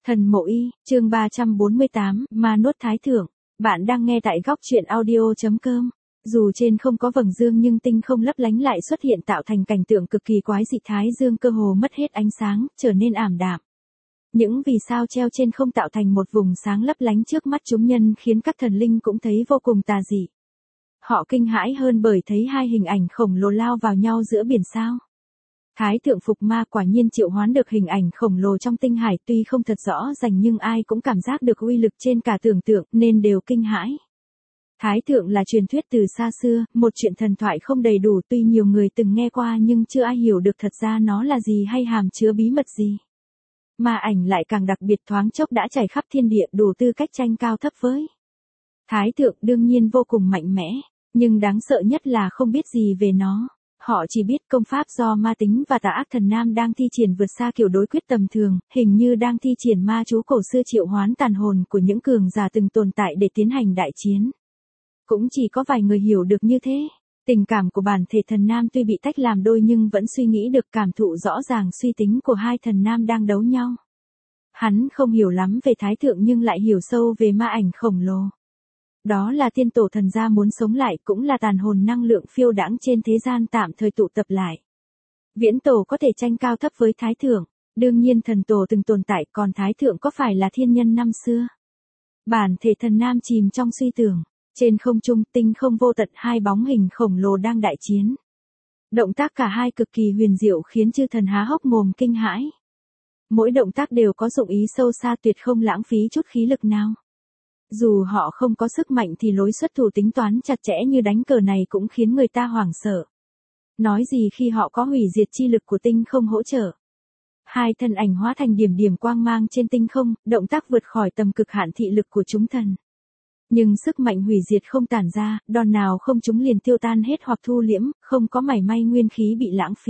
Thần Mộ Y, chương 348, Ma Nuốt Thái Thượng. Bạn đang nghe tại góc truyện audio.com. Dù trên không có vầng dương nhưng tinh không lấp lánh lại xuất hiện tạo thành cảnh tượng cực kỳ quái dị, thái dương cơ hồ mất hết ánh sáng, trở nên ảm đạm. Những vì sao treo trên không tạo thành một vùng sáng lấp lánh trước mắt chúng nhân khiến các thần linh cũng thấy vô cùng tà dị. Họ kinh hãi hơn bởi thấy hai hình ảnh khổng lồ lao vào nhau giữa biển sao. Thái thượng phục ma quả nhiên triệu hoán được hình ảnh khổng lồ trong tinh hải, tuy không thật rõ ràng nhưng ai cũng cảm giác được uy lực trên cả tưởng tượng nên đều kinh hãi. Thái thượng là truyền thuyết từ xa xưa, một chuyện thần thoại không đầy đủ, tuy nhiều người từng nghe qua nhưng chưa ai hiểu được thật ra nó là gì hay hàm chứa bí mật gì. Ma ảnh lại càng đặc biệt, thoáng chốc đã trải khắp thiên địa, đủ tư cách tranh cao thấp với. Thái thượng đương nhiên vô cùng mạnh mẽ, nhưng đáng sợ nhất là không biết gì về nó. Họ chỉ biết công pháp do ma tính và tà ác thần nam đang thi triển vượt xa kiểu đối quyết tầm thường, hình như đang thi triển ma chú cổ xưa triệu hoán tàn hồn của những cường giả từng tồn tại để tiến hành đại chiến. Cũng chỉ có vài người hiểu được như thế. Tình cảm của bản thể thần nam tuy bị tách làm đôi nhưng vẫn suy nghĩ được, cảm thụ rõ ràng suy tính của hai thần nam đang đấu nhau. Hắn không hiểu lắm về thái thượng nhưng lại hiểu sâu về ma ảnh khổng lồ. Đó là tiên tổ thần gia muốn sống lại, cũng là tàn hồn năng lượng phiêu đãng trên thế gian tạm thời tụ tập lại. Viễn tổ có thể tranh cao thấp với thái thượng, đương nhiên thần tổ từng tồn tại, còn thái thượng có phải là thiên nhân năm xưa. Bản thể thần nam chìm trong suy tưởng, trên không trung tinh không vô tận, hai bóng hình khổng lồ đang đại chiến. Động tác cả hai cực kỳ huyền diệu khiến chư thần há hốc mồm kinh hãi. Mỗi động tác đều có dụng ý sâu xa, tuyệt không lãng phí chút khí lực nào. Dù họ không có sức mạnh thì lối xuất thủ tính toán chặt chẽ như đánh cờ này cũng khiến người ta hoảng sợ. Nói gì khi họ có hủy diệt chi lực của tinh không hỗ trợ. Hai thân ảnh hóa thành điểm điểm quang mang trên tinh không, động tác vượt khỏi tầm cực hạn thị lực của chúng thần. Nhưng sức mạnh hủy diệt không tản ra, đòn nào không chúng liền tiêu tan hết hoặc thu liễm, không có mảy may nguyên khí bị lãng phí.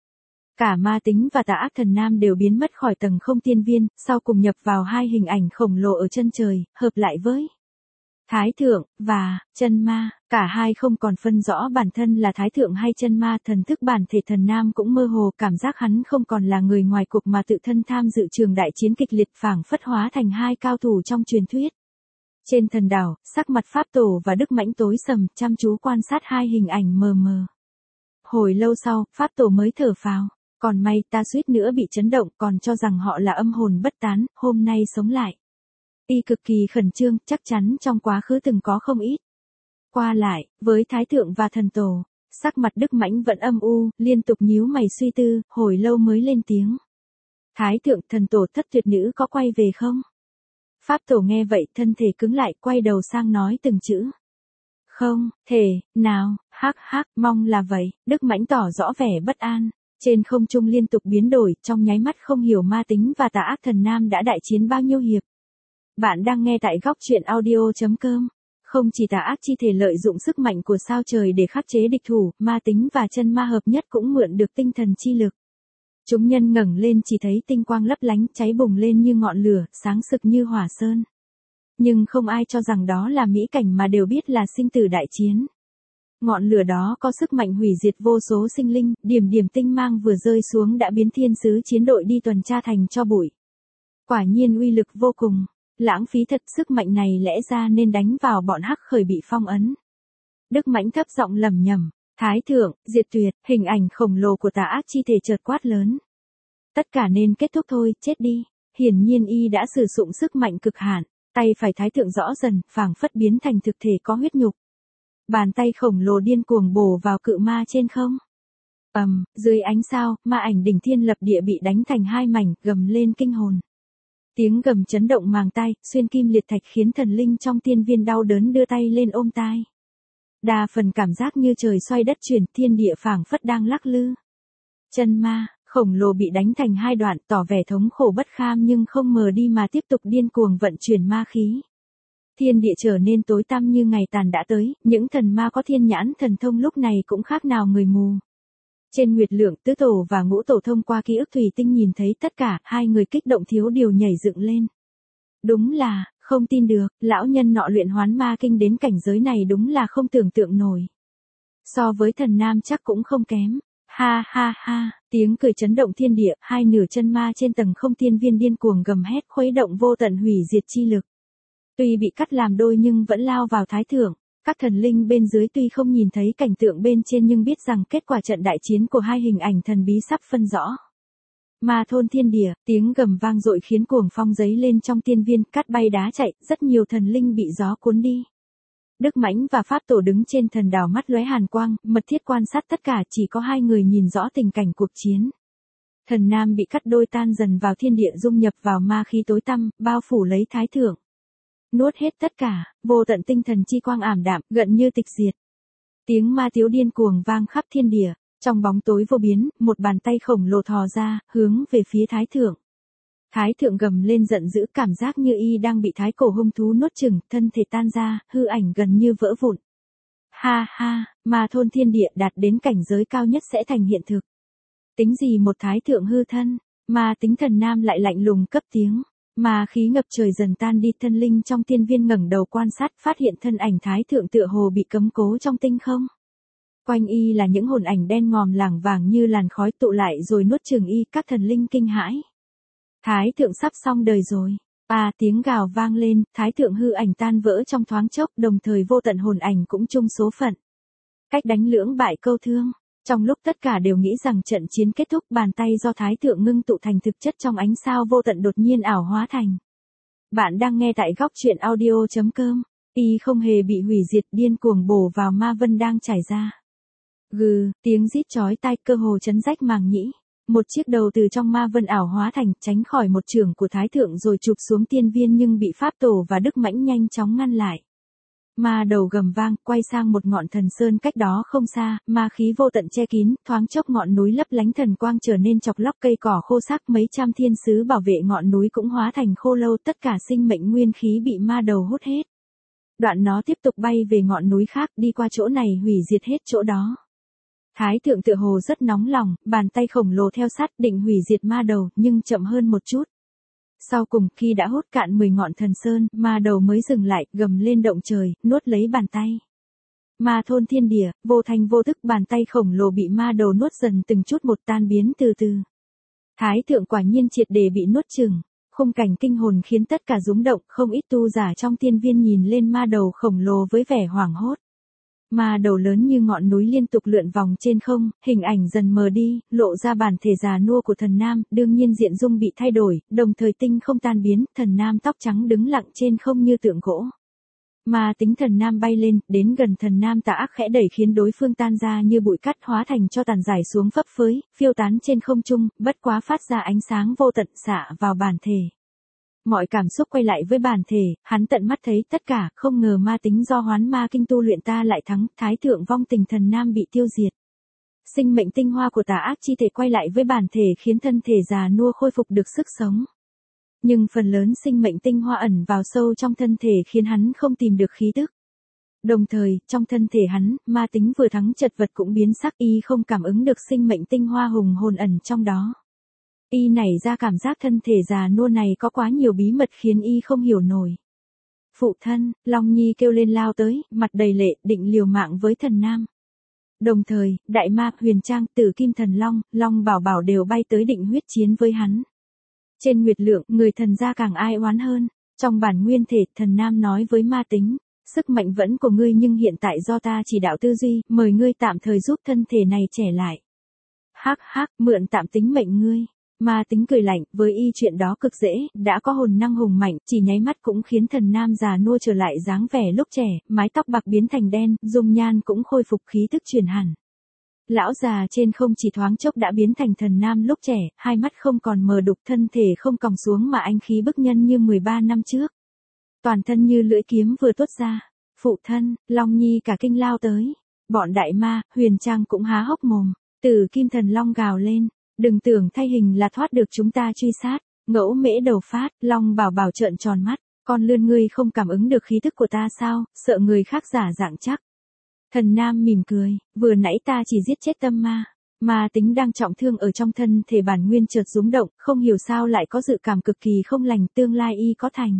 Cả ma tính và tà ác thần nam đều biến mất khỏi tầng không tiên viên, sau cùng nhập vào hai hình ảnh khổng lồ ở chân trời, hợp lại với thái thượng và chân ma. Cả hai không còn phân rõ bản thân là thái thượng hay chân ma, thần thức bản thể thần nam cũng mơ hồ, cảm giác hắn không còn là người ngoài cuộc mà tự thân tham dự trường đại chiến kịch liệt, phảng phất hóa thành hai cao thủ trong truyền thuyết. Trên thần đảo, sắc mặt pháp tổ và Đức Mãnh tối sầm, chăm chú quan sát hai hình ảnh mờ mờ. Hồi lâu sau, pháp tổ mới thở phào. Còn may ta suýt nữa bị chấn động, còn cho rằng họ là âm hồn bất tán, hôm nay sống lại. Y cực kỳ khẩn trương, chắc chắn trong quá khứ từng có không ít qua lại với thái thượng và thần tổ. Sắc mặt Đức Mãnh vẫn âm u, liên tục nhíu mày suy tư, hồi lâu mới lên tiếng. Thái thượng, thần tổ thất tuyệt nữ có quay về không? Pháp tổ nghe vậy thân thể cứng lại, quay đầu sang nói từng chữ. Không thể nào, hắc hắc, mong là vậy. Đức Mãnh tỏ rõ vẻ bất an. Trên không trung liên tục biến đổi, trong nháy mắt không hiểu ma tính và tà ác thần nam đã đại chiến bao nhiêu hiệp. Bạn đang nghe tại góc truyện audio.com. Không chỉ tà ác chi thể lợi dụng sức mạnh của sao trời để khắc chế địch thủ, ma tính và chân ma hợp nhất cũng mượn được tinh thần chi lực. Chúng nhân ngẩng lên chỉ thấy tinh quang lấp lánh, cháy bùng lên như ngọn lửa, sáng sực như hỏa sơn. Nhưng không ai cho rằng đó là mỹ cảnh mà đều biết là sinh tử đại chiến. Ngọn lửa đó có sức mạnh hủy diệt vô số sinh linh, điểm điểm tinh mang vừa rơi xuống đã biến thiên sứ chiến đội đi tuần tra thành tro bụi. Quả nhiên uy lực vô cùng, lãng phí thật, sức mạnh này lẽ ra nên đánh vào bọn hắc khởi bị phong ấn. Đức Mãnh thấp giọng lẩm nhẩm, thái thượng, diệt tuyệt, hình ảnh khổng lồ của tà ác chi thể chợt quát lớn. Tất cả nên kết thúc thôi, chết đi. Hiển nhiên y đã sử dụng sức mạnh cực hạn, tay phải thái thượng rõ dần, phảng phất biến thành thực thể có huyết nhục. Bàn tay khổng lồ điên cuồng bổ vào cự ma trên không. Dưới ánh sao, ma ảnh đỉnh thiên lập địa bị đánh thành hai mảnh, gầm lên kinh hồn. Tiếng gầm chấn động màng tai, xuyên kim liệt thạch khiến thần linh trong tiên viên đau đớn đưa tay lên ôm tai. Đa phần cảm giác như trời xoay đất chuyển, thiên địa phảng phất đang lắc lư. Chân ma khổng lồ bị đánh thành hai đoạn, tỏ vẻ thống khổ bất kham nhưng không mờ đi mà tiếp tục điên cuồng vận chuyển ma khí. Thiên địa trở nên tối tăm như ngày tàn đã tới, những thần ma có thiên nhãn thần thông lúc này cũng khác nào người mù. Trên Nguyệt Lượng, tứ tổ và ngũ tổ thông qua ký ức thủy tinh nhìn thấy tất cả, hai người kích động thiếu điều nhảy dựng lên. Đúng là, không tin được, lão nhân nọ luyện hoán ma kinh đến cảnh giới này đúng là không tưởng tượng nổi. So với thần nam chắc cũng không kém. Ha ha ha, Tiếng cười chấn động thiên địa, hai nửa chân ma trên tầng không tiên viên điên cuồng gầm hét khuấy động vô tận hủy diệt chi lực. Tuy bị cắt làm đôi nhưng vẫn lao vào thái thượng. Các thần linh bên dưới tuy không nhìn thấy cảnh tượng bên trên nhưng biết rằng kết quả trận đại chiến của hai hình ảnh thần bí sắp phân rõ. Ma thôn thiên địa, tiếng gầm vang dội khiến cuồng phong giấy lên trong tiên viên, cát bay đá chạy, rất nhiều thần linh bị gió cuốn đi. Đức Mãnh và Pháp Tổ đứng trên thần đảo mắt lóe hàn quang, mật thiết quan sát tất cả, chỉ có hai người nhìn rõ tình cảnh cuộc chiến. Thần nam bị cắt đôi tan dần vào thiên địa, dung nhập vào ma khí tối tăm, bao phủ lấy thái thượng. Nuốt hết tất cả, vô tận tinh thần chi quang ảm đạm, gần như tịch diệt. Tiếng ma tiếu điên cuồng vang khắp thiên địa, trong bóng tối vô biến, một bàn tay khổng lồ thò ra, hướng về phía thái thượng. Thái thượng gầm lên giận dữ, cảm giác như y đang bị thái cổ hung thú nuốt chửng, thân thể tan ra, hư ảnh gần như vỡ vụn. Ha ha, ma thôn thiên địa đạt đến cảnh giới cao nhất sẽ thành hiện thực. Tính gì một thái thượng hư thân, ma tính thần nam lại lạnh lùng cấp tiếng. Ma khí ngập trời dần tan đi, thân linh trong tiên viên ngẩng đầu quan sát, phát hiện thân ảnh thái thượng tựa hồ bị cấm cố trong tinh không. Quanh y là những hồn ảnh đen ngòm lảng vàng như làn khói tụ lại rồi nuốt chửng y, các thần linh kinh hãi. Thái thượng sắp xong đời rồi. Tiếng gào vang lên, thái thượng hư ảnh tan vỡ trong thoáng chốc, đồng thời vô tận hồn ảnh cũng chung số phận. Cách đánh lưỡng bại câu thương. Trong lúc tất cả đều nghĩ rằng trận chiến kết thúc, bàn tay do thái thượng ngưng tụ thành thực chất trong ánh sao vô tận đột nhiên ảo hóa thành. Bạn đang nghe tại góc truyện audio.com. Y không hề bị hủy diệt, điên cuồng bổ vào ma vân đang trải ra. Gừ, tiếng rít chói tai cơ hồ chấn rách màng nhĩ. Một chiếc đầu từ trong ma vân ảo hóa thành, tránh khỏi một chưởng của thái thượng rồi chụp xuống tiên viên nhưng bị Pháp Tổ và Đức Mãnh nhanh chóng ngăn lại. Ma đầu gầm vang, quay sang một ngọn thần sơn cách đó không xa, ma khí vô tận che kín, thoáng chốc ngọn núi lấp lánh thần quang trở nên chọc lóc, cây cỏ khô xác, mấy trăm thiên sứ bảo vệ ngọn núi cũng hóa thành khô lâu, tất cả sinh mệnh nguyên khí bị ma đầu hút hết. Đoạn nó tiếp tục bay về ngọn núi khác, đi qua chỗ này hủy diệt hết chỗ đó. Thái thượng tựa hồ rất nóng lòng, bàn tay khổng lồ theo sát định hủy diệt ma đầu, nhưng chậm hơn một chút. Sau cùng, khi đã hút cạn 10 ngọn thần sơn, ma đầu mới dừng lại, gầm lên động trời, nuốt lấy bàn tay. Ma thôn thiên địa, vô thanh vô tức bàn tay khổng lồ bị ma đầu nuốt dần từng chút một, tan biến từ từ. Thái thượng quả nhiên triệt để bị nuốt chửng. Khung cảnh kinh hồn khiến tất cả rúng động, không ít tu giả trong tiên viên nhìn lên ma đầu khổng lồ với vẻ hoảng hốt. Ma đầu lớn như ngọn núi liên tục lượn vòng trên không, hình ảnh dần mờ đi, lộ ra bản thể già nua của thần nam, đương nhiên diện dung bị thay đổi, đồng thời tinh không tan biến, thần nam tóc trắng đứng lặng trên không như tượng gỗ. Ma tính thần nam bay lên, đến gần thần nam tà ác khẽ đẩy khiến đối phương tan ra như bụi cát, hóa thành cho tàn rải xuống phấp phới, phiêu tán trên không trung, bất quá phát ra ánh sáng vô tận xạ vào bản thể. Mọi cảm xúc quay lại với bản thể, hắn tận mắt thấy tất cả, không ngờ ma tính do hoán ma kinh tu luyện ta lại thắng, thái thượng vong tình thần nam bị tiêu diệt. Sinh mệnh tinh hoa của tà ác chi thể quay lại với bản thể khiến thân thể già nua khôi phục được sức sống. Nhưng phần lớn sinh mệnh tinh hoa ẩn vào sâu trong thân thể khiến hắn không tìm được khí tức. Đồng thời, trong thân thể hắn, ma tính vừa thắng chật vật cũng biến sắc, y không cảm ứng được sinh mệnh tinh hoa hùng hồn ẩn trong đó. Y nảy ra cảm giác thân thể già nua này có quá nhiều bí mật khiến y không hiểu nổi. Phụ thân, Long Nhi kêu lên lao tới, mặt đầy lệ, định liều mạng với thần nam. Đồng thời, Đại Ma, Huyền Trang, Tử Kim Thần Long, Long Bảo Bảo đều bay tới định huyết chiến với hắn. Trên Nguyệt Lượng, người thần gia càng ai oán hơn. Trong bản nguyên thể, thần nam nói với ma tính, sức mạnh vẫn của ngươi nhưng hiện tại do ta chỉ đạo tư duy, mời ngươi tạm thời giúp thân thể này trẻ lại. Hắc hắc, mượn tạm tính mệnh ngươi. Ma tính cười lạnh, với y chuyện đó cực dễ, đã có hồn năng hùng mạnh, chỉ nháy mắt cũng khiến thần nam già nua trở lại dáng vẻ lúc trẻ, mái tóc bạc biến thành đen, dung nhan cũng khôi phục khí tức truyền hẳn. Lão già trên không chỉ thoáng chốc đã biến thành thần nam lúc trẻ, hai mắt không còn mờ đục, thân thể không còng xuống mà anh khí bức nhân như 13 năm trước. Toàn thân như lưỡi kiếm vừa tuốt ra. Phụ thân, Long Nhi cả kinh lao tới. Bọn Đại Ma, Huyền Trang cũng há hốc mồm. Tử Kim Thần Long gào lên. Đừng tưởng thay hình là thoát được chúng ta truy sát. Ngẫu Mễ đầu phát, Long Bảo Bảo trợn tròn mắt. Con lươn ngươi không cảm ứng được khí tức của ta sao, sợ người khác giả dạng chắc. Thần nam mỉm cười, vừa nãy ta chỉ giết chết tâm ma. Ma tính đang trọng thương ở trong thân thể bản nguyên chợt rúng động, không hiểu sao lại có dự cảm cực kỳ không lành, tương lai y có thành.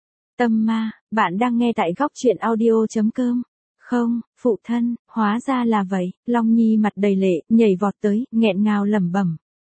Tâm ma, bạn đang nghe tại góc truyện audio.com. Không, phụ thân, hóa ra là vậy. Long Nhi mặt đầy lệ, nhảy vọt tới, nghẹn ngào lẩm bẩm.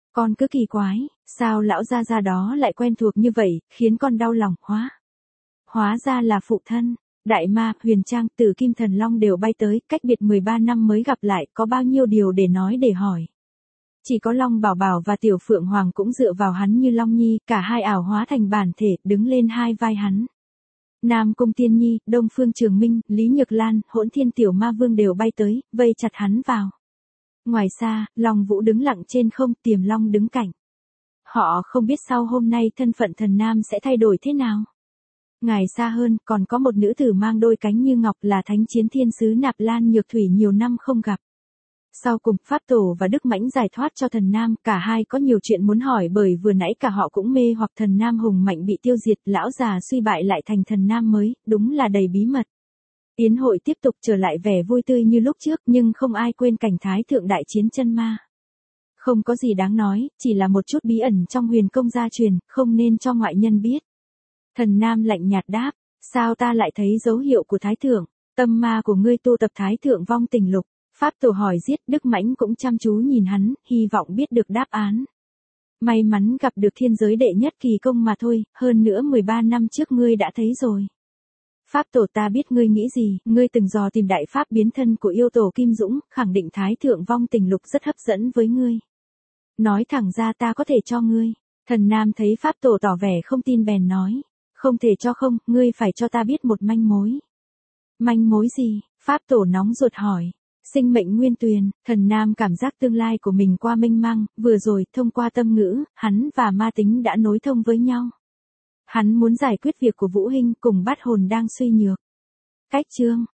Con cứ kỳ quái, sao lão gia gia đó lại quen thuộc như vậy, khiến con đau lòng quá. Hóa ra là phụ thân. Đại ma, Huyền Trang, Tử Kim Thần Long đều bay tới, cách biệt 13 năm mới gặp lại, có bao nhiêu điều để nói để hỏi. Chỉ có Long Bảo Bảo và Tiểu Phượng Hoàng cũng dựa vào hắn như Long Nhi, cả hai ảo hóa thành bản thể, đứng lên hai vai hắn. Nam Cung Tiên Nhi, Đông Phương Trường Minh, Lý Nhược Lan, Hỗn Thiên Tiểu Ma Vương đều bay tới, vây chặt hắn vào. Ngoài xa, Long Vũ đứng lặng trên không, Tiềm Long đứng cạnh. Họ không biết sau hôm nay thân phận thần nam sẽ thay đổi thế nào. Ngài xa hơn, còn có một nữ tử mang đôi cánh như ngọc là Thánh Chiến Thiên Sứ Nạp Lan Nhược Thủy nhiều năm không gặp. Sau cùng, Pháp Tổ và Đức Mãnh giải thoát cho thần nam, cả hai có nhiều chuyện muốn hỏi bởi vừa nãy cả họ cũng mê hoặc thần nam hùng mạnh bị tiêu diệt, lão già suy bại lại thành thần nam mới, đúng là đầy bí mật. Yến hội tiếp tục trở lại vẻ vui tươi như lúc trước, nhưng không ai quên cảnh thái thượng đại chiến chân ma. Không có gì đáng nói, chỉ là một chút bí ẩn trong huyền công gia truyền, không nên cho ngoại nhân biết. Thần nam lạnh nhạt đáp, sao ta lại thấy dấu hiệu của thái thượng, tâm ma của ngươi tu tập thái thượng vong tình lục. Pháp Tổ hỏi giết, Đức Mãnh cũng chăm chú nhìn hắn, hy vọng biết được đáp án. May mắn gặp được thiên giới đệ nhất kỳ công mà thôi, hơn nữa 13 năm trước ngươi đã thấy rồi. Pháp Tổ ta biết ngươi nghĩ gì, ngươi từng dò tìm đại pháp biến thân của yêu tổ Kim Dũng, khẳng định thái thượng vong tình lục rất hấp dẫn với ngươi. Nói thẳng ra ta có thể cho ngươi. Thần Nam thấy Pháp Tổ tỏ vẻ không tin bèn nói. Không thể cho không, ngươi phải cho ta biết một manh mối. Manh mối gì? Pháp Tổ nóng ruột hỏi. Sinh mệnh nguyên tuyền, thần Nam cảm giác tương lai của mình qua mênh mang, vừa rồi, thông qua tâm ngữ, hắn và ma tính đã nối thông với nhau. Hắn muốn giải quyết việc của Vũ Hinh cùng Bát Hồn đang suy nhược. Cách chương